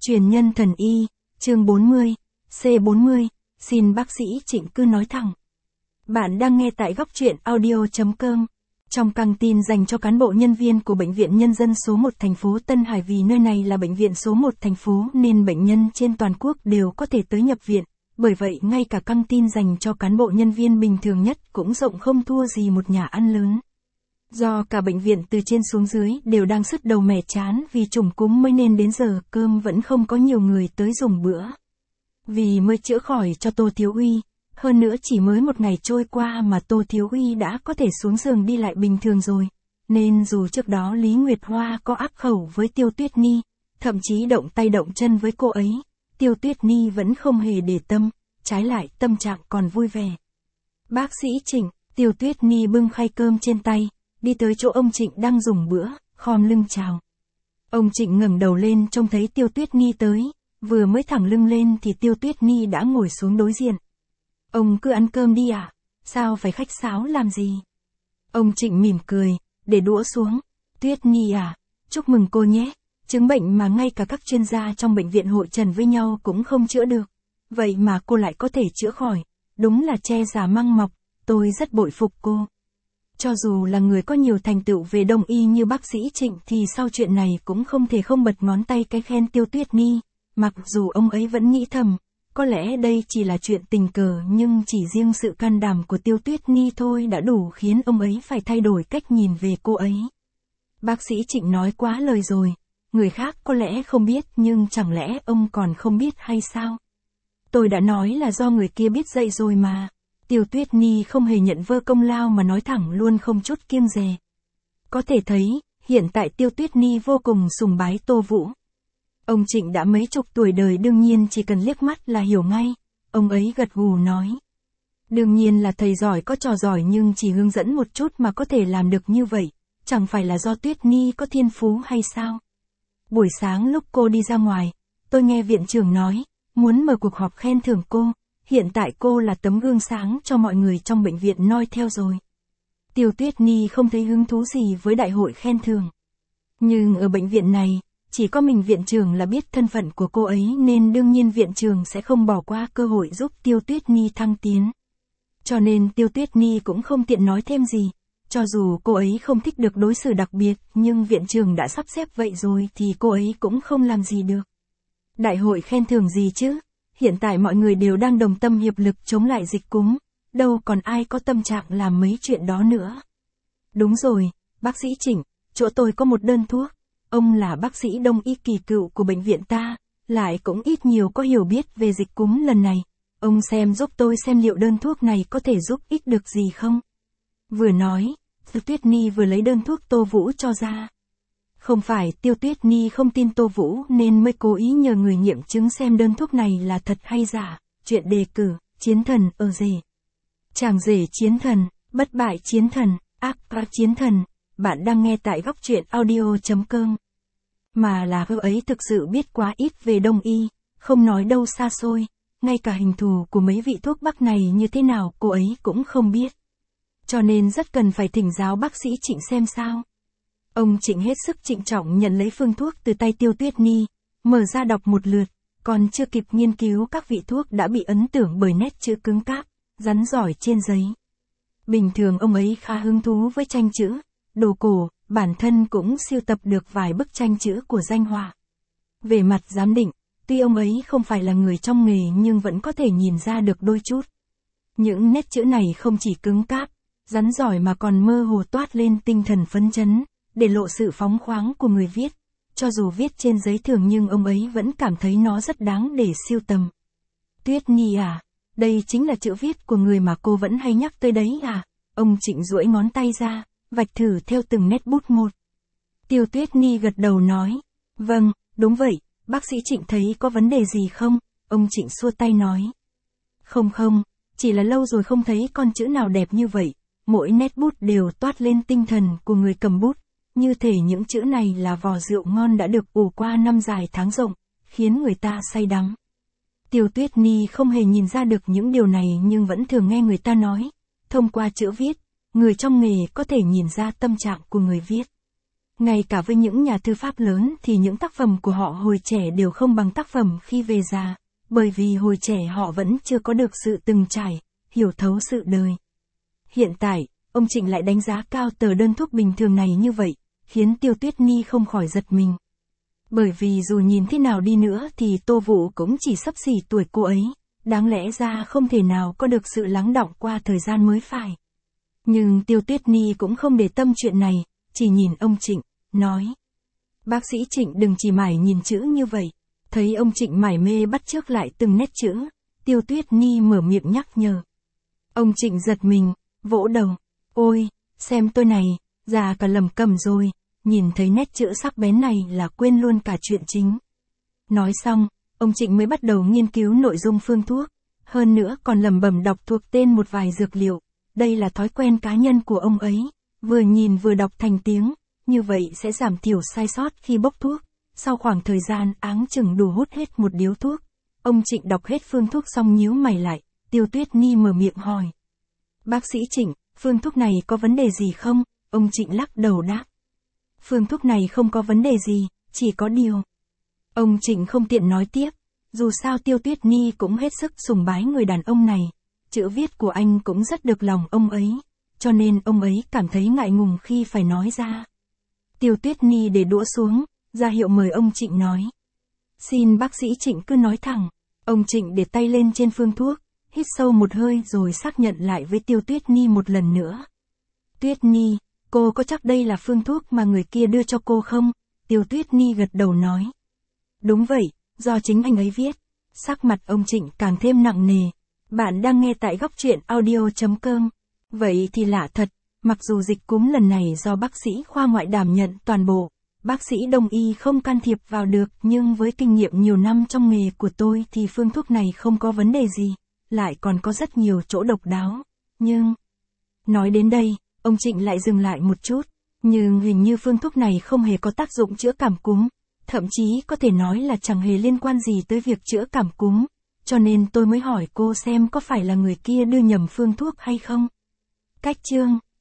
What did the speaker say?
Truyền nhân thần y, chương 40, C40, xin bác sĩ Trịnh cứ nói thẳng. Bạn đang nghe tại góc truyện audio.com. Trong căng tin dành cho cán bộ nhân viên của Bệnh viện Nhân dân số 1 thành phố Tân Hải, vì nơi này là bệnh viện số 1 thành phố nên bệnh nhân trên toàn quốc đều có thể tới nhập viện. Bởi vậy ngay cả căng tin dành cho cán bộ nhân viên bình thường nhất cũng rộng không thua gì một nhà ăn lớn. Do cả bệnh viện từ trên xuống dưới đều đang sứt đầu mẻ chán vì trùng cúm mới nên đến giờ cơm vẫn không có nhiều người tới dùng bữa. Vì mới chữa khỏi cho Tô Thiếu Uy, hơn nữa chỉ mới một ngày trôi qua mà Tô Thiếu Uy đã có thể xuống giường đi lại bình thường rồi, nên dù trước đó Lý Nguyệt Hoa có ác khẩu với Tiêu Tuyết Ni, thậm chí động tay động chân với cô ấy, Tiêu Tuyết Ni vẫn không hề để tâm, trái lại tâm trạng còn vui vẻ. Bác sĩ Trịnh, Tiêu Tuyết Ni bưng khay cơm trên tay, đi tới chỗ ông Trịnh đang dùng bữa, khom lưng chào. Ông Trịnh ngẩng đầu lên trông thấy Tiêu Tuyết Ni tới, vừa mới thẳng lưng lên thì Tiêu Tuyết Ni đã ngồi xuống đối diện. Ông cứ ăn cơm đi à? Sao phải khách sáo làm gì? Ông Trịnh mỉm cười, để đũa xuống. Tuyết Ni à, chúc mừng cô nhé. Chứng bệnh mà ngay cả các chuyên gia trong bệnh viện hội trần với nhau cũng không chữa được. Vậy mà cô lại có thể chữa khỏi. Đúng là che giả măng mọc, tôi rất bội phục cô. Cho dù là người có nhiều thành tựu về đông y như bác sĩ Trịnh thì sau chuyện này cũng không thể không bật ngón tay cái khen Tiêu Tuyết Ni, mặc dù ông ấy vẫn nghĩ thầm, có lẽ đây chỉ là chuyện tình cờ nhưng chỉ riêng sự can đảm của Tiêu Tuyết Ni thôi đã đủ khiến ông ấy phải thay đổi cách nhìn về cô ấy. Bác sĩ Trịnh nói quá lời rồi, người khác có lẽ không biết nhưng chẳng lẽ ông còn không biết hay sao? Tôi đã nói là do người kia biết dạy rồi mà. Tiêu Tuyết Ni không hề nhận vơ công lao mà nói thẳng luôn không chút kiêng dè. Có thể thấy, hiện tại Tiêu Tuyết Ni vô cùng sùng bái Tô Vũ. Ông Trịnh đã mấy chục tuổi đời đương nhiên chỉ cần liếc mắt là hiểu ngay, ông ấy gật gù nói. Đương nhiên là thầy giỏi có trò giỏi nhưng chỉ hướng dẫn một chút mà có thể làm được như vậy, chẳng phải là do Tuyết Ni có thiên phú hay sao? Buổi sáng lúc cô đi ra ngoài, tôi nghe viện trưởng nói, muốn mở cuộc họp khen thưởng cô. Hiện tại cô là tấm gương sáng cho mọi người trong bệnh viện noi theo rồi. Tiêu Tuyết Ni không thấy hứng thú gì với đại hội khen thưởng. Nhưng ở bệnh viện này, chỉ có mình viện trưởng là biết thân phận của cô ấy nên đương nhiên viện trưởng sẽ không bỏ qua cơ hội giúp Tiêu Tuyết Ni thăng tiến. Cho nên Tiêu Tuyết Ni cũng không tiện nói thêm gì. Cho dù cô ấy không thích được đối xử đặc biệt nhưng viện trưởng đã sắp xếp vậy rồi thì cô ấy cũng không làm gì được. Đại hội khen thưởng gì chứ? Hiện tại mọi người đều đang đồng tâm hiệp lực chống lại dịch cúm, đâu còn ai có tâm trạng làm mấy chuyện đó nữa. Đúng rồi, bác sĩ Trịnh, chỗ tôi có một đơn thuốc, ông là bác sĩ đông y kỳ cựu của bệnh viện ta, lại cũng ít nhiều có hiểu biết về dịch cúm lần này, ông xem giúp tôi xem liệu đơn thuốc này có thể giúp ích được gì không? Vừa nói, Tuyết Ni vừa lấy đơn thuốc Tô Vũ cho ra. Không phải Tiêu Tuyết Ni không tin Tô Vũ nên mới cố ý nhờ người nghiệm chứng xem đơn thuốc này là thật hay giả. Chuyện đề cử, chiến thần ở rể. Chàng rể chiến thần, bất bại chiến thần, ác chiến thần. Bạn đang nghe tại góc truyện audio.com. Mà là cô ấy thực sự biết quá ít về đông y, không nói đâu xa xôi. Ngay cả hình thù của mấy vị thuốc bắc này như thế nào cô ấy cũng không biết. Cho nên rất cần phải thỉnh giáo bác sĩ Trịnh xem sao. Ông Trịnh hết sức trịnh trọng nhận lấy phương thuốc từ tay Tiêu Tuyết Ni, mở ra đọc một lượt, còn chưa kịp nghiên cứu các vị thuốc đã bị ấn tượng bởi nét chữ cứng cáp, rắn giỏi trên giấy. Bình thường ông ấy khá hứng thú với tranh chữ, đồ cổ, bản thân cũng sưu tập được vài bức tranh chữ của danh họa. Về mặt giám định, tuy ông ấy không phải là người trong nghề nhưng vẫn có thể nhìn ra được đôi chút. Những nét chữ này không chỉ cứng cáp, rắn giỏi mà còn mơ hồ toát lên tinh thần phấn chấn, để lộ sự phóng khoáng của người viết. Cho dù viết trên giấy thường nhưng ông ấy vẫn cảm thấy nó rất đáng để sưu tầm. Tuyết Ni à, đây chính là chữ viết của người mà cô vẫn hay nhắc tới đấy à? Ông Trịnh duỗi ngón tay ra, vạch thử theo từng nét bút một. Tiêu Tuyết Ni gật đầu nói, vâng, đúng vậy, bác sĩ Trịnh thấy có vấn đề gì không? Ông Trịnh xua tay nói. Không, chỉ là lâu rồi không thấy con chữ nào đẹp như vậy, mỗi nét bút đều toát lên tinh thần của người cầm bút. Như thể những chữ này là vò rượu ngon đã được ủ qua năm dài tháng rộng, khiến người ta say đắm. Tiêu Tuyết Ni không hề nhìn ra được những điều này nhưng vẫn thường nghe người ta nói, thông qua chữ viết, người trong nghề có thể nhìn ra tâm trạng của người viết. Ngay cả với những nhà thư pháp lớn thì những tác phẩm của họ hồi trẻ đều không bằng tác phẩm khi về già, bởi vì hồi trẻ họ vẫn chưa có được sự từng trải, hiểu thấu sự đời. Hiện tại, ông Trịnh lại đánh giá cao tờ đơn thuốc bình thường này như vậy, khiến Tiêu Tuyết Nhi không khỏi giật mình. Bởi vì dù nhìn thế nào đi nữa thì Tô Vũ cũng chỉ xấp xỉ tuổi cô ấy, đáng lẽ ra không thể nào có được sự lắng đọng qua thời gian mới phải. Nhưng Tiêu Tuyết Nhi cũng không để tâm chuyện này, chỉ nhìn ông Trịnh, nói. Bác sĩ Trịnh đừng chỉ mải nhìn chữ như vậy. Thấy ông Trịnh mải mê bắt chước lại từng nét chữ, Tiêu Tuyết Nhi mở miệng nhắc nhở. Ông Trịnh giật mình, vỗ đầu. Ôi, xem tôi này, già cả lầm cầm rồi, nhìn thấy nét chữ sắc bén này là quên luôn cả chuyện chính. Nói xong, ông Trịnh mới bắt đầu nghiên cứu nội dung phương thuốc, hơn nữa còn lẩm bẩm đọc thuộc tên một vài dược liệu. Đây là thói quen cá nhân của ông ấy, vừa nhìn vừa đọc thành tiếng, như vậy sẽ giảm thiểu sai sót khi bốc thuốc. Sau khoảng thời gian áng chừng đủ hút hết một điếu thuốc, ông Trịnh đọc hết phương thuốc xong nhíu mày lại, Tiêu Tuyết Nhi mở miệng hỏi. Bác sĩ Trịnh, phương thuốc này có vấn đề gì không? Ông Trịnh lắc đầu đáp. Phương thuốc này không có vấn đề gì, chỉ có điều. Ông Trịnh không tiện nói tiếp, dù sao Tiêu Tuyết Nhi cũng hết sức sùng bái người đàn ông này, chữ viết của anh cũng rất được lòng ông ấy, cho nên ông ấy cảm thấy ngại ngùng khi phải nói ra. Tiêu Tuyết Nhi để đũa xuống, ra hiệu mời ông Trịnh nói. Xin bác sĩ Trịnh cứ nói thẳng. Ông Trịnh để tay lên trên phương thuốc, hít sâu một hơi rồi xác nhận lại với Tiêu Tuyết Nhi một lần nữa. Tuyết Nhi, cô có chắc đây là phương thuốc mà người kia đưa cho cô không? Tiêu Tuyết Nhi gật đầu nói. Đúng vậy, do chính anh ấy viết. Sắc mặt ông Trịnh càng thêm nặng nề. Bạn đang nghe tại Góc Truyện Audio.com. Vậy thì lạ thật, mặc dù dịch cúm lần này do bác sĩ khoa ngoại đảm nhận toàn bộ, bác sĩ đông y không can thiệp vào được, nhưng với kinh nghiệm nhiều năm trong nghề của tôi thì phương thuốc này không có vấn đề gì, lại còn có rất nhiều chỗ độc đáo. Nhưng, nói đến đây, ông Trịnh lại dừng lại một chút, nhưng hình như phương thuốc này không hề có tác dụng chữa cảm cúm, thậm chí có thể nói là chẳng hề liên quan gì tới việc chữa cảm cúm, cho nên tôi mới hỏi cô xem có phải là người kia đưa nhầm phương thuốc hay không. Cách chương